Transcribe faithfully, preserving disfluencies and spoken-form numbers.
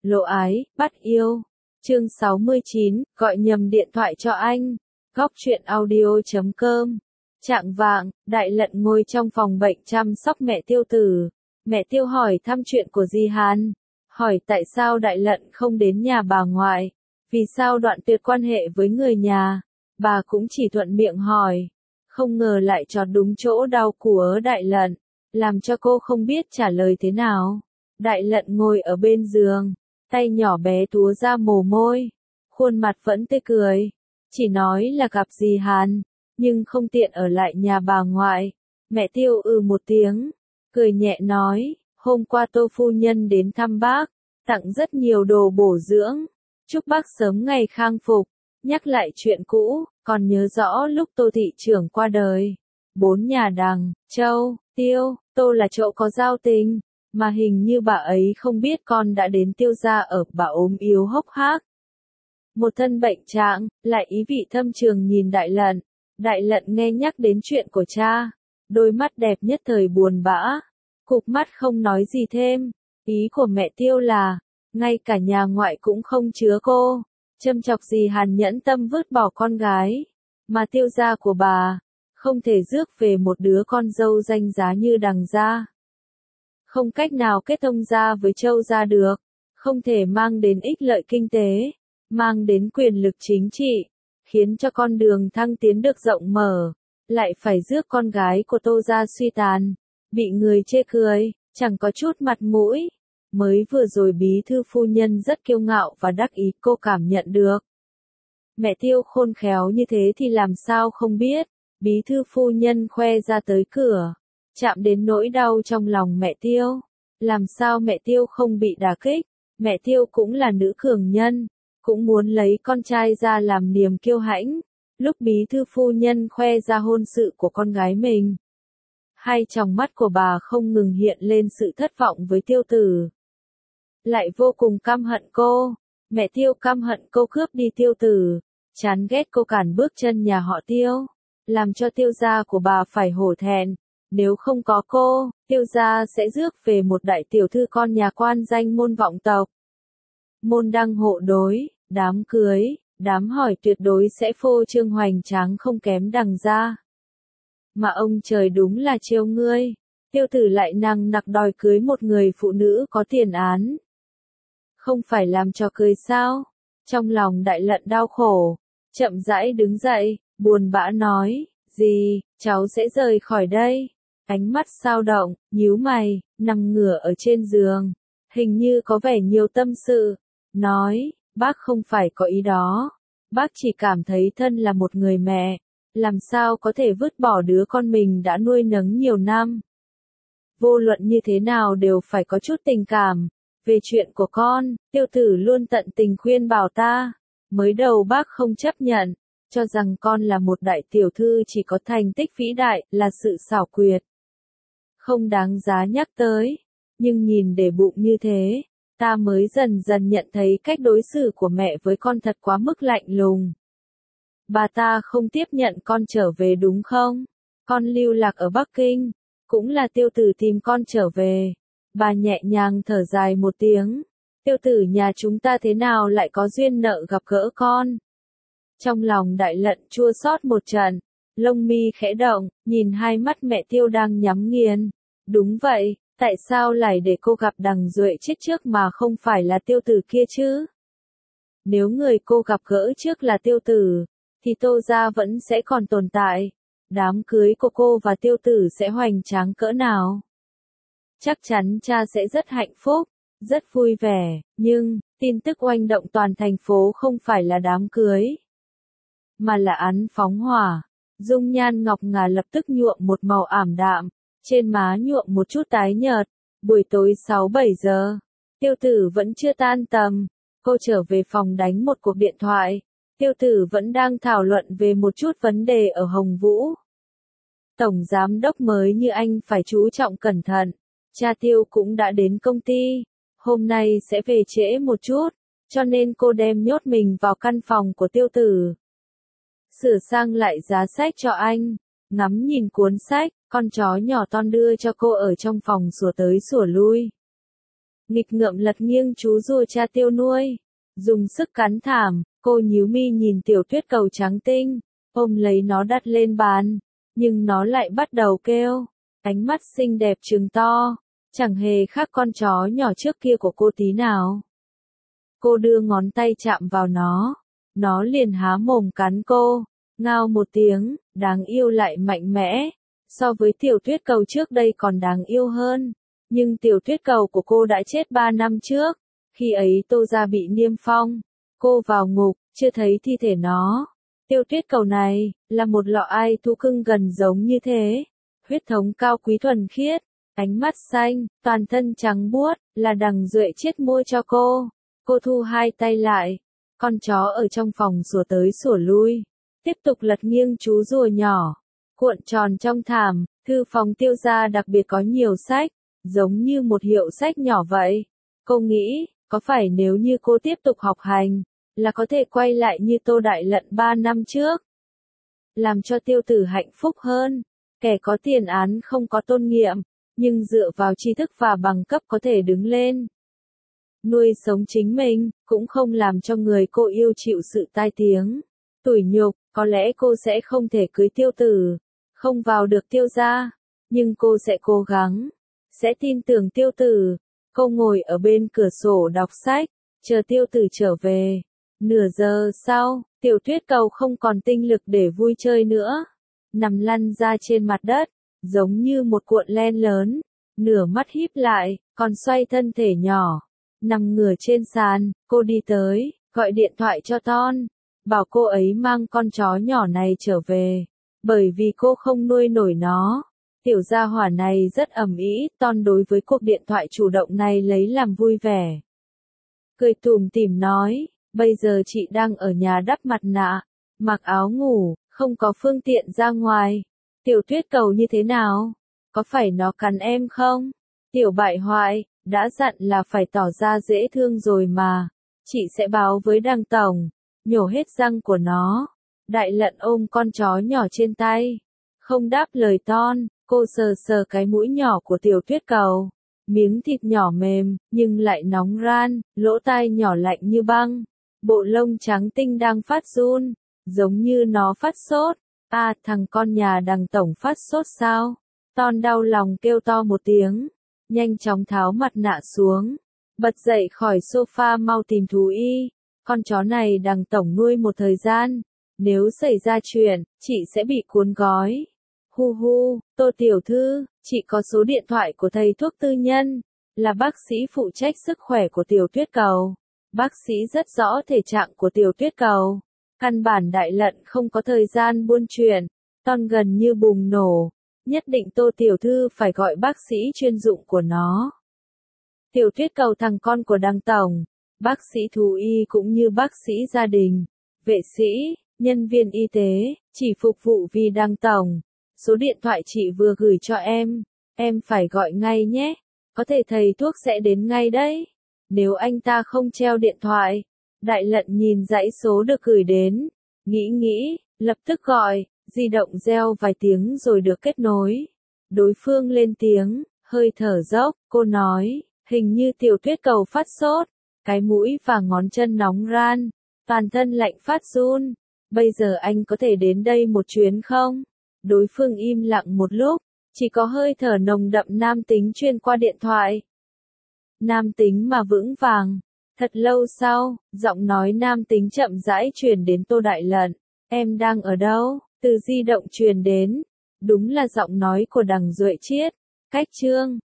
Lộ ái, bắt yêu. Chương sáu mươi chín, gọi nhầm điện thoại cho anh. Góc truyện audio chấm com. Trạng vạng, Đại Lận ngồi trong phòng bệnh chăm sóc mẹ Tiêu Tử. Mẹ Tiêu hỏi thăm chuyện của Di Hàn. Hỏi tại sao Đại Lận không đến nhà bà ngoại. Vì sao đoạn tuyệt quan hệ với người nhà. Bà cũng chỉ thuận miệng hỏi. Không ngờ lại chọt đúng chỗ đau của Đại Lận. Làm cho cô không biết trả lời thế nào. Đại Lận ngồi ở bên giường. Tay nhỏ bé túa ra mồ môi. Khuôn mặt vẫn tươi cười. Chỉ nói là gặp Di Hàn. Nhưng không tiện ở lại nhà bà ngoại. Mẹ Tiêu ừ một tiếng. Cười nhẹ nói. Hôm qua Tô phu nhân đến thăm bác. Tặng rất nhiều đồ bổ dưỡng. Chúc bác sớm ngày khang phục. Nhắc lại chuyện cũ. Còn nhớ rõ lúc Tô thị trưởng qua đời. Bốn nhà Đằng, Châu, Tiêu, Tô là chỗ có giao tình. Mà hình như bà ấy không biết con đã đến Tiêu gia ở, bà ốm yếu hốc hác. Một thân bệnh trạng, lại ý vị thâm trường nhìn Đại Lận. Đại Lận nghe nhắc đến chuyện của cha. Đôi mắt đẹp nhất thời buồn bã. Cụp mắt không nói gì thêm. Ý của mẹ Tiêu là, ngay cả nhà ngoại cũng không chứa cô. Châm chọc Di Hàn nhẫn tâm vứt bỏ con gái. Mà Tiêu gia của bà, không thể rước về một đứa con dâu danh giá như Đằng gia. Không cách nào kết thông gia với Châu gia được. Không thể mang đến ích lợi kinh tế. Mang đến quyền lực chính trị. Khiến cho con đường thăng tiến được rộng mở. Lại phải rước con gái của Tô gia suy tàn. Bị người chê cười, chẳng có chút mặt mũi. Mới vừa rồi bí thư phu nhân rất kiêu ngạo và đắc ý, cô cảm nhận được. Mẹ Tiêu khôn khéo như thế thì làm sao không biết. Bí thư phu nhân khoe ra tới cửa. Chạm đến nỗi đau trong lòng mẹ Tiêu. Làm sao mẹ Tiêu không bị đả kích. Mẹ Tiêu cũng là nữ cường nhân. Cũng muốn lấy con trai ra làm niềm kiêu hãnh. Lúc bí thư phu nhân khoe ra hôn sự của con gái mình. Hai tròng mắt của bà không ngừng hiện lên sự thất vọng với Tiêu Tử. Lại vô cùng căm hận cô. Mẹ Tiêu căm hận cô cướp đi Tiêu Tử. Chán ghét cô cản bước chân nhà họ Tiêu. Làm cho Tiêu gia của bà phải hổ thẹn. Nếu không có cô, Tiêu gia sẽ rước về một đại tiểu thư con nhà quan danh môn vọng tộc. Môn đăng hộ đối, đám cưới, đám hỏi tuyệt đối sẽ phô trương hoành tráng không kém Đằng gia. Mà ông trời đúng là trêu ngươi. Tiêu Tử lại nằng nặc đòi cưới một người phụ nữ có tiền án. Không phải làm trò cười sao? Trong lòng Đại Lận đau khổ. Chậm rãi đứng dậy, buồn bã nói. Gì, cháu sẽ rời khỏi đây. Ánh mắt sao động, nhíu mày, nằm ngửa ở trên giường. Hình như có vẻ nhiều tâm sự. Nói, bác không phải có ý đó. Bác chỉ cảm thấy thân là một người mẹ. Làm sao có thể vứt bỏ đứa con mình đã nuôi nấng nhiều năm. Vô luận như thế nào đều phải có chút tình cảm. Về chuyện của con, Tiêu Tử luôn tận tình khuyên bảo ta. Mới đầu bác không chấp nhận. Cho rằng con là một đại tiểu thư chỉ có thành tích vĩ đại, là sự xảo quyệt. Không đáng giá nhắc tới. Nhưng nhìn để bụng như thế, ta mới dần dần nhận thấy cách đối xử của mẹ với con thật quá mức lạnh lùng. Bà ta không tiếp nhận con trở về đúng không? Con lưu lạc ở Bắc Kinh. Cũng là Tiêu Tử tìm con trở về. Bà nhẹ nhàng thở dài một tiếng. Tiêu Tử nhà chúng ta thế nào lại có duyên nợ gặp gỡ con? Trong lòng Đại Lận chua xót một trận. Lông mi khẽ động, nhìn hai mắt mẹ Tiêu đang nhắm nghiền. Đúng vậy, tại sao lại để cô gặp Đằng Duệ chết trước mà không phải là Tiêu Tử kia chứ? Nếu người cô gặp gỡ trước là Tiêu Tử, thì Tô gia vẫn sẽ còn tồn tại. Đám cưới của cô và Tiêu Tử sẽ hoành tráng cỡ nào? Chắc chắn cha sẽ rất hạnh phúc, rất vui vẻ, nhưng, tin tức oanh động toàn thành phố không phải là đám cưới, mà là án phóng hỏa. Dung nhan ngọc ngà lập tức nhuộm một màu ảm đạm, trên má nhuộm một chút tái nhợt. Buổi tối sáu bảy giờ, Tiêu Tử vẫn chưa tan tầm. Cô trở về phòng đánh một cuộc điện thoại. Tiêu Tử vẫn đang thảo luận về một chút vấn đề ở Hồng Vũ. Tổng giám đốc mới như anh phải chú trọng cẩn thận. Cha Tiêu cũng đã đến công ty. Hôm nay sẽ về trễ một chút, cho nên cô đem nhốt mình vào căn phòng của Tiêu Tử. Sửa sang lại giá sách cho anh. Ngắm nhìn cuốn sách, con chó nhỏ Ton đưa cho cô ở trong phòng sủa tới sủa lui. nghịch ngợm lật nghiêng chú rùa cha Tiêu nuôi. Dùng sức cắn thảm, cô nhíu mi nhìn tiểu tuyết cầu trắng tinh, ôm lấy nó đặt lên bàn, nhưng nó lại bắt đầu kêu, ánh mắt xinh đẹp trừng to, chẳng hề khác con chó nhỏ trước kia của cô tí nào. Cô đưa ngón tay chạm vào nó, nó liền há mồm cắn cô, ngao một tiếng, đáng yêu lại mạnh mẽ, so với tiểu tuyết cầu trước đây còn đáng yêu hơn, nhưng tiểu tuyết cầu của cô đã chết ba năm trước, khi ấy Tô gia bị niêm phong, cô vào ngục, chưa thấy thi thể nó. Tiêu tuyết cầu này, là một lọ ai thú cưng gần giống như thế, huyết thống cao quý thuần khiết, ánh mắt xanh, toàn thân trắng buốt, là đằng duệ chiết môi cho cô. Cô thu hai tay lại, con chó ở trong phòng sủa tới sủa lui, tiếp tục lật nghiêng chú rùa nhỏ, cuộn tròn trong thảm, thư phòng Tiêu gia đặc biệt có nhiều sách, giống như một hiệu sách nhỏ vậy. Cô nghĩ, có phải nếu như cô tiếp tục học hành, là có thể quay lại như Tô Đại Lận ba năm trước, làm cho Tiêu tử hạnh phúc hơn, kẻ có tiền án không có tôn nghiêm, nhưng dựa vào tri thức và bằng cấp có thể đứng lên, nuôi sống chính mình, cũng không làm cho người cô yêu chịu sự tai tiếng, tủi nhục. Có lẽ cô sẽ không thể cưới Tiêu tử, không vào được Tiêu gia, nhưng cô sẽ cố gắng, sẽ tin tưởng Tiêu tử. Cô ngồi ở bên cửa sổ đọc sách, chờ Tiêu tử trở về. Nửa giờ sau, tiểu tuyết cầu không còn tinh lực để vui chơi nữa, nằm lăn ra trên mặt đất, giống như một cuộn len lớn, nửa mắt híp lại, còn xoay thân thể nhỏ, nằm ngửa trên sàn. Cô đi tới, gọi điện thoại cho Ton, bảo cô ấy mang con chó nhỏ này trở về, bởi vì cô không nuôi nổi nó. Tiểu gia hỏa này rất ầm ĩ, Ton đối với cuộc điện thoại chủ động này lấy làm vui vẻ. Cười tủm tỉm nói, bây giờ chị đang ở nhà đắp mặt nạ, mặc áo ngủ, không có phương tiện ra ngoài. Tiểu tuyết cầu như thế nào? Có phải nó cắn em không? Tiểu bại hoại, đã dặn là phải tỏ ra dễ thương rồi mà. Chị sẽ báo với Đằng tổng, nhổ hết răng của nó. Đại Lận ôm con chó nhỏ trên tay, không đáp lời Ton. Cô sờ sờ cái mũi nhỏ của tiểu tuyết cầu, miếng thịt nhỏ mềm, nhưng lại nóng ran, lỗ tai nhỏ lạnh như băng, bộ lông trắng tinh đang phát run, giống như nó phát sốt. À, thằng con nhà Đằng tổng phát sốt sao? Ton đau lòng kêu to một tiếng, nhanh chóng tháo mặt nạ xuống, bật dậy khỏi sofa mau tìm thú y. Con chó này Đằng tổng nuôi một thời gian, nếu xảy ra chuyện, chị sẽ bị cuốn gói. Hu hu, Tô tiểu thư, chị có số điện thoại của thầy thuốc tư nhân, là bác sĩ phụ trách sức khỏe của tiểu tuyết cầu. Bác sĩ rất rõ thể trạng của tiểu tuyết cầu. Căn bản Đại Lận không có thời gian buôn chuyện. Ton gần như bùng nổ. Nhất định Tô tiểu thư phải gọi bác sĩ chuyên dụng của nó. Tiểu tuyết cầu thằng con của Đằng tổng, bác sĩ thú y cũng như bác sĩ gia đình, vệ sĩ, nhân viên y tế, chỉ phục vụ vì Đằng tổng. Số điện thoại chị vừa gửi cho em, em phải gọi ngay nhé, có thể thầy thuốc sẽ đến ngay đấy. Nếu anh ta không treo điện thoại, Đại Lận nhìn dãy số được gửi đến, nghĩ nghĩ, lập tức gọi, di động reo vài tiếng rồi được kết nối. Đối phương lên tiếng, hơi thở dốc, cô nói, hình như tiểu tuyết cầu phát sốt, cái mũi và ngón chân nóng ran, toàn thân lạnh phát run. Bây giờ anh có thể đến đây một chuyến không? Đối phương im lặng một lúc, chỉ có hơi thở nồng đậm nam tính truyền qua điện thoại. Nam tính mà vững vàng. Thật lâu sau, giọng nói nam tính chậm rãi truyền đến Tô Đại Lận. Em đang ở đâu? Từ di động truyền đến. Đúng là giọng nói của Đằng Duệ Chiết. Cách chương